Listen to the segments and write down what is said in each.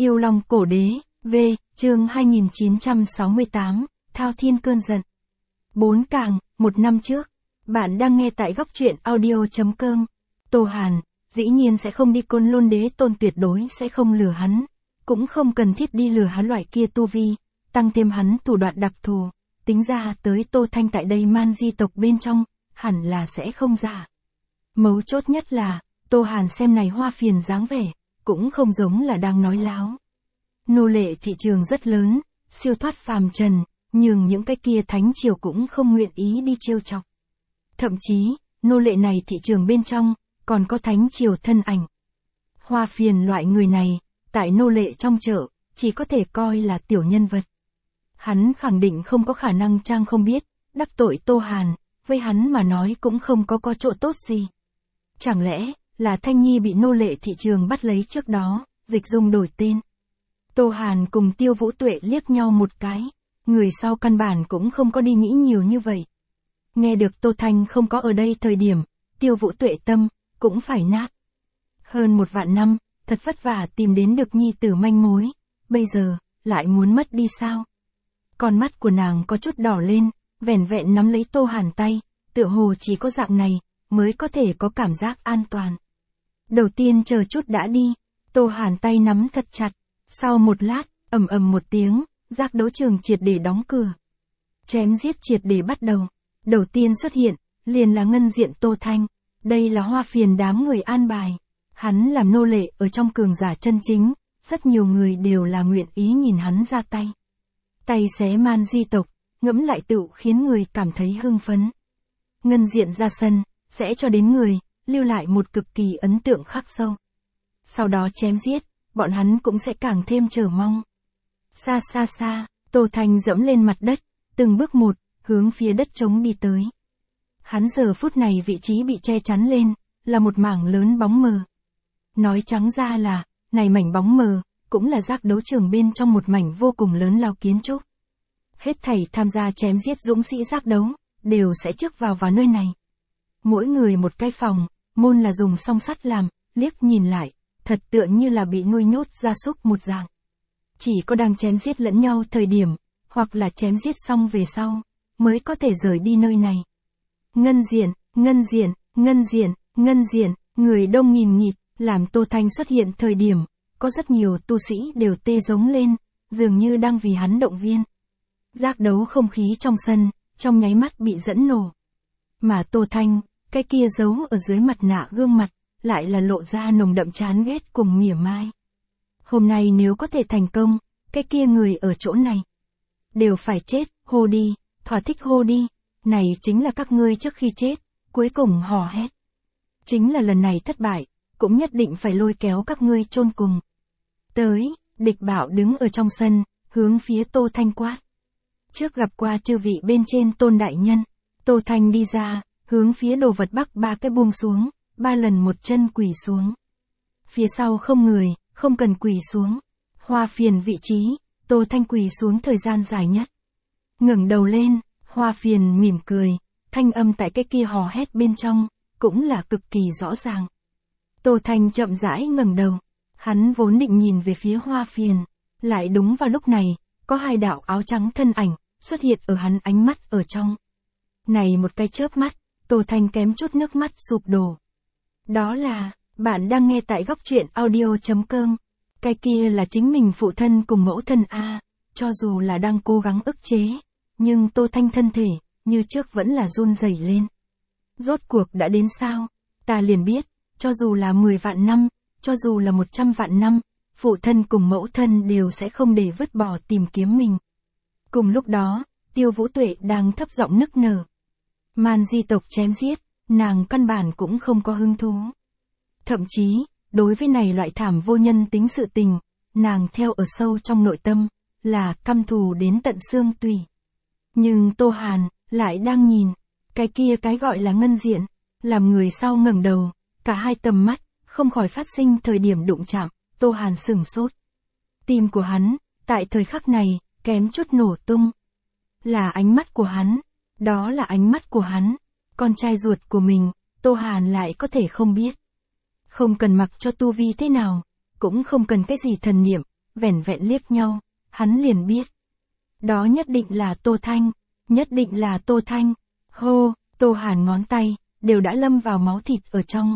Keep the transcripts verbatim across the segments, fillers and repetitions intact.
Yêu Long Cổ Đế, V, chương hai nghìn chín trăm sáu mươi tám, Thao Thiên Cơn Giận. Bốn càng, một năm trước. Bạn đang nghe tại góc truyện audio chấm com. Tô Hàn, dĩ nhiên sẽ không đi Côn Lôn Đế Tôn, tuyệt đối sẽ không lừa hắn. Cũng không cần thiết đi lừa hắn loại kia tu vi, tăng thêm hắn thủ đoạn đặc thù. Tính ra tới Tô Thanh tại đây man di tộc bên trong, hẳn là sẽ không giả. Mấu chốt nhất là, Tô Hàn xem này Hoa Phiền dáng vẻ, cũng không giống là đang nói láo. Nô lệ thị trường rất lớn, siêu thoát phàm trần, nhưng những cái kia thánh triều cũng không nguyện ý đi trêu chọc. Thậm chí, nô lệ này thị trường bên trong, còn có thánh triều thân ảnh. Hoa Phiền loại người này, tại nô lệ trong chợ, chỉ có thể coi là tiểu nhân vật. Hắn khẳng định không có khả năng trang không biết, đắc tội Tô Hàn, với hắn mà nói cũng không có có chỗ tốt gì. Chẳng lẽ, là Thanh Nhi bị nô lệ thị trường bắt lấy trước đó, dịch dung đổi tên. Tô Hàn cùng Tiêu Vũ Tuệ liếc nhau một cái, người sau căn bản cũng không có đi nghĩ nhiều như vậy. Nghe được Tô Thanh không có ở đây thời điểm, Tiêu Vũ Tuệ tâm, cũng phải nát. Hơn một vạn năm, thật vất vả tìm đến được nhi tử manh mối, bây giờ, lại muốn mất đi sao? Con mắt của nàng có chút đỏ lên, vẻn vẹn nắm lấy Tô Hàn tay, tựa hồ chỉ có dạng này, mới có thể có cảm giác an toàn. Đầu tiên chờ chút đã đi, Tô Hàn tay nắm thật chặt, sau một lát, ầm ầm một tiếng, giác đấu trường triệt để đóng cửa. Chém giết triệt để bắt đầu, đầu tiên xuất hiện, liền là ngân diện Tô Thanh, đây là Hoa Phiền đám người an bài. Hắn làm nô lệ ở trong cường giả chân chính, rất nhiều người đều là nguyện ý nhìn hắn ra tay. Tay xé man di tộc, ngẫm lại tựu khiến người cảm thấy hưng phấn. Ngân diện ra sân, sẽ cho đến người, lưu lại một cực kỳ ấn tượng khắc sâu. Sau đó chém giết, bọn hắn cũng sẽ càng thêm chờ mong. Xa xa xa, Tô Thanh dẫm lên mặt đất, từng bước một, hướng phía đất trống đi tới. Hắn giờ phút này vị trí bị che chắn lên, là một mảng lớn bóng mờ. Nói trắng ra là, này mảnh bóng mờ, cũng là giác đấu trường bên trong một mảnh vô cùng lớn lao kiến trúc. Hết thảy tham gia chém giết dũng sĩ giác đấu, đều sẽ trước vào vào nơi này. Mỗi người một cái phòng, môn là dùng song sắt làm, liếc nhìn lại, thật tựa như là bị nuôi nhốt gia súc một dạng. Chỉ có đang chém giết lẫn nhau thời điểm, hoặc là chém giết xong về sau, mới có thể rời đi nơi này. Ngân diện, ngân diện, ngân diện, ngân diện, người đông nghìn nghịt, làm Tô Thanh xuất hiện thời điểm, có rất nhiều tu sĩ đều tê giống lên, dường như đang vì hắn động viên. Giác đấu không khí trong sân, trong nháy mắt bị dẫn nổ. Mà Tô Thanh, cái kia giấu ở dưới mặt nạ gương mặt, lại là lộ ra nồng đậm chán ghét cùng mỉa mai. Hôm nay nếu có thể thành công, cái kia người ở chỗ này đều phải chết, hô đi, thỏa thích hô đi, này chính là các ngươi trước khi chết, cuối cùng hò hét. Chính là lần này thất bại, cũng nhất định phải lôi kéo các ngươi chôn cùng. Tới, Địch Bảo đứng ở trong sân, hướng phía Tô Thanh quát. Trước gặp qua chư vị bên trên Tôn đại nhân, Tô Thanh đi ra, hướng phía đồ vật bắc ba cái buông xuống, ba lần một chân quỳ xuống. Phía sau không người, không cần quỳ xuống. Hoa Phiền vị trí, Tô Thanh quỳ xuống thời gian dài nhất. Ngẩng đầu lên, Hoa Phiền mỉm cười, thanh âm tại cái kia hò hét bên trong, cũng là cực kỳ rõ ràng. Tô Thanh chậm rãi ngẩng đầu, hắn vốn định nhìn về phía Hoa Phiền, lại đúng vào lúc này, có hai đạo áo trắng thân ảnh, xuất hiện ở hắn ánh mắt ở trong. Này một cái chớp mắt, Tô Thanh kém chút nước mắt sụp đổ. Đó là, bạn đang nghe tại góc truyện audio chấm com. Cái kia là chính mình phụ thân cùng mẫu thân A, cho dù là đang cố gắng ức chế, nhưng Tô Thanh thân thể, như trước vẫn là run rẩy lên. Rốt cuộc đã đến sao? Ta liền biết, cho dù là mười vạn năm, cho dù là một trăm vạn năm, phụ thân cùng mẫu thân đều sẽ không để vứt bỏ tìm kiếm mình. Cùng lúc đó, Tiêu Vũ Tuệ đang thấp giọng nức nở. Man di tộc chém giết, nàng căn bản cũng không có hứng thú. Thậm chí, đối với này loại thảm vô nhân tính sự tình, nàng theo ở sâu trong nội tâm, là căm thù đến tận xương tủy. Nhưng Tô Hàn, lại đang nhìn, cái kia cái gọi là ngân diện, làm người sau ngẩng đầu, cả hai tầm mắt, không khỏi phát sinh thời điểm đụng chạm, Tô Hàn sửng sốt. Tim của hắn, tại thời khắc này, kém chút nổ tung. Là ánh mắt của hắn, đó là ánh mắt của hắn, con trai ruột của mình, Tô Hàn lại có thể không biết. Không cần mặc cho tu vi thế nào, cũng không cần cái gì thần niệm, vẻn vẹn liếc nhau, hắn liền biết. Đó nhất định là Tô Thanh, nhất định là Tô Thanh. Hô, Tô Hàn ngón tay, đều đã lâm vào máu thịt ở trong.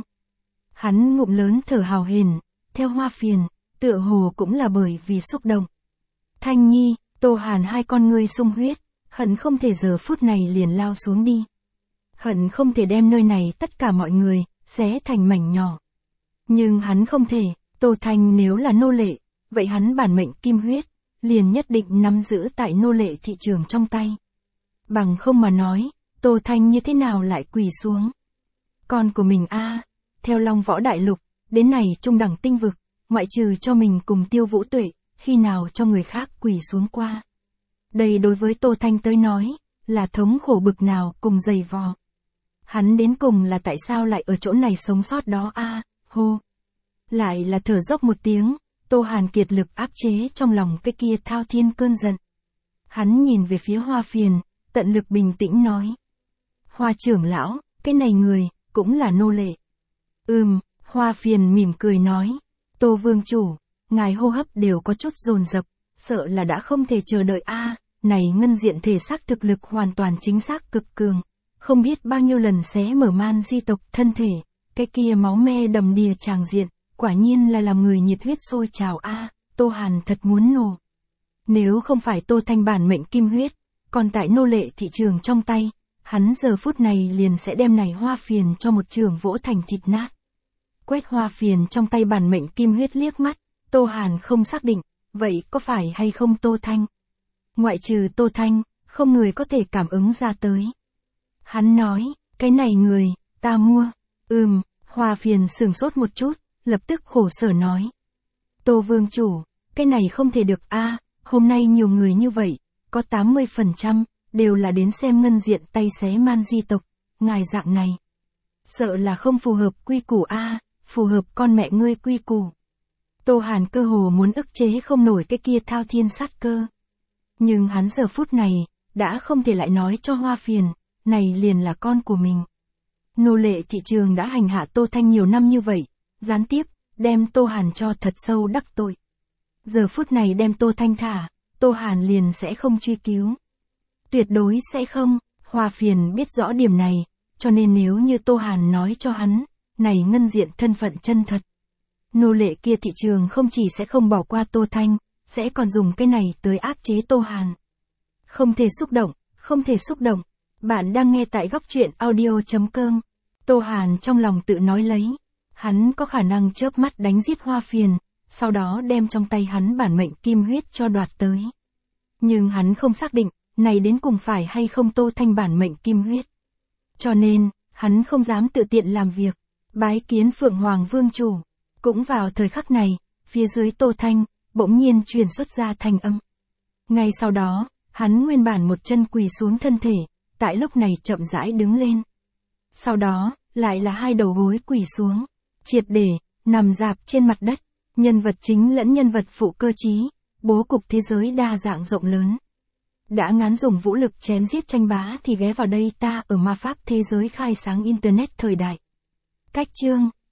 Hắn ngụm lớn thở hào hển, theo Hoa Phiền, tựa hồ cũng là bởi vì xúc động. Thanh Nhi, Tô Hàn hai con ngươi sung huyết, hận không thể giờ phút này liền lao xuống đi. Hận không thể đem nơi này tất cả mọi người, xé thành mảnh nhỏ. Nhưng hắn không thể, Tô Thanh nếu là nô lệ, vậy hắn bản mệnh kim huyết, liền nhất định nắm giữ tại nô lệ thị trường trong tay. Bằng không mà nói, Tô Thanh như thế nào lại quỳ xuống. Con của mình a, theo Long Võ Đại Lục, đến này trung đẳng tinh vực, ngoại trừ cho mình cùng Tiêu Vũ Tuệ, khi nào cho người khác quỳ xuống qua. Đây đối với Tô Thanh tới nói, là thống khổ bực nào cùng dày vò. Hắn đến cùng là tại sao lại ở chỗ này sống sót đó a, hô. Lại là thở dốc một tiếng, Tô Hàn kiệt lực áp chế trong lòng cái kia thao thiên cơn giận. Hắn nhìn về phía Hoa Phiền, tận lực bình tĩnh nói. Hoa trưởng lão, cái này người, cũng là nô lệ. Ừm, Hoa Phiền mỉm cười nói. Tô vương chủ, ngài hô hấp đều có chút dồn dập, sợ là đã không thể chờ đợi a. Này ngân diện thể xác thực lực hoàn toàn chính xác cực cường, không biết bao nhiêu lần xé mở man di tộc thân thể, cái kia máu me đầm đìa tràng diện, quả nhiên là làm người nhiệt huyết sôi trào a. Tô Hàn thật muốn nổ. Nếu không phải Tô Thanh bản mệnh kim huyết, còn tại nô lệ thị trường trong tay, hắn giờ phút này liền sẽ đem này Hoa Phiền cho một trường vỗ thành thịt nát. Quét Hoa Phiền trong tay bản mệnh kim huyết liếc mắt, Tô Hàn không xác định, vậy có phải hay không Tô Thanh? Ngoại trừ Tô Thanh, không người có thể cảm ứng ra tới. Hắn nói, cái này người, ta mua. Ừm, Hoa Phiền sửng sốt một chút, lập tức khổ sở nói. Tô vương chủ, cái này không thể được a, hôm nay nhiều người như vậy, có tám mươi phần trăm, đều là đến xem ngân diện tay xé man di tộc, ngài dạng này. Sợ là không phù hợp quy củ a, phù hợp con mẹ ngươi quy củ. Tô Hàn cơ hồ muốn ức chế không nổi cái kia thao thiên sát cơ. Nhưng hắn giờ phút này, đã không thể lại nói cho Hoa Phiền, này liền là con của mình. Nô lệ thị trường đã hành hạ Tô Thanh nhiều năm như vậy, gián tiếp, đem Tô Hàn cho thật sâu đắc tội. Giờ phút này đem Tô Thanh thả, Tô Hàn liền sẽ không truy cứu. Tuyệt đối sẽ không, Hoa Phiền biết rõ điểm này, cho nên nếu như Tô Hàn nói cho hắn, này ngân diện thân phận chân thật. Nô lệ kia thị trường không chỉ sẽ không bỏ qua Tô Thanh, sẽ còn dùng cái này tới áp chế Tô Hàn. Không thể xúc động, không thể xúc động. Bạn đang nghe tại góc truyện audio chấm com. Tô Hàn trong lòng tự nói lấy. Hắn có khả năng chớp mắt đánh giết Hoa Phiền, sau đó đem trong tay hắn bản mệnh kim huyết cho đoạt tới. Nhưng hắn không xác định, này đến cùng phải hay không Tô Thanh bản mệnh kim huyết. Cho nên, hắn không dám tự tiện làm việc. Bái kiến Phượng Hoàng Vương Chủ. Cũng vào thời khắc này, phía dưới Tô Thanh, bỗng nhiên truyền xuất ra thanh âm. Ngay sau đó, hắn nguyên bản một chân quỳ xuống thân thể, tại lúc này chậm rãi đứng lên. Sau đó, lại là hai đầu gối quỳ xuống, triệt để, nằm dạp trên mặt đất, nhân vật chính lẫn nhân vật phụ cơ trí, bố cục thế giới đa dạng rộng lớn. Đã ngán dùng vũ lực chém giết tranh bá thì ghé vào đây ta ở ma pháp thế giới khai sáng Internet thời đại. Cách chương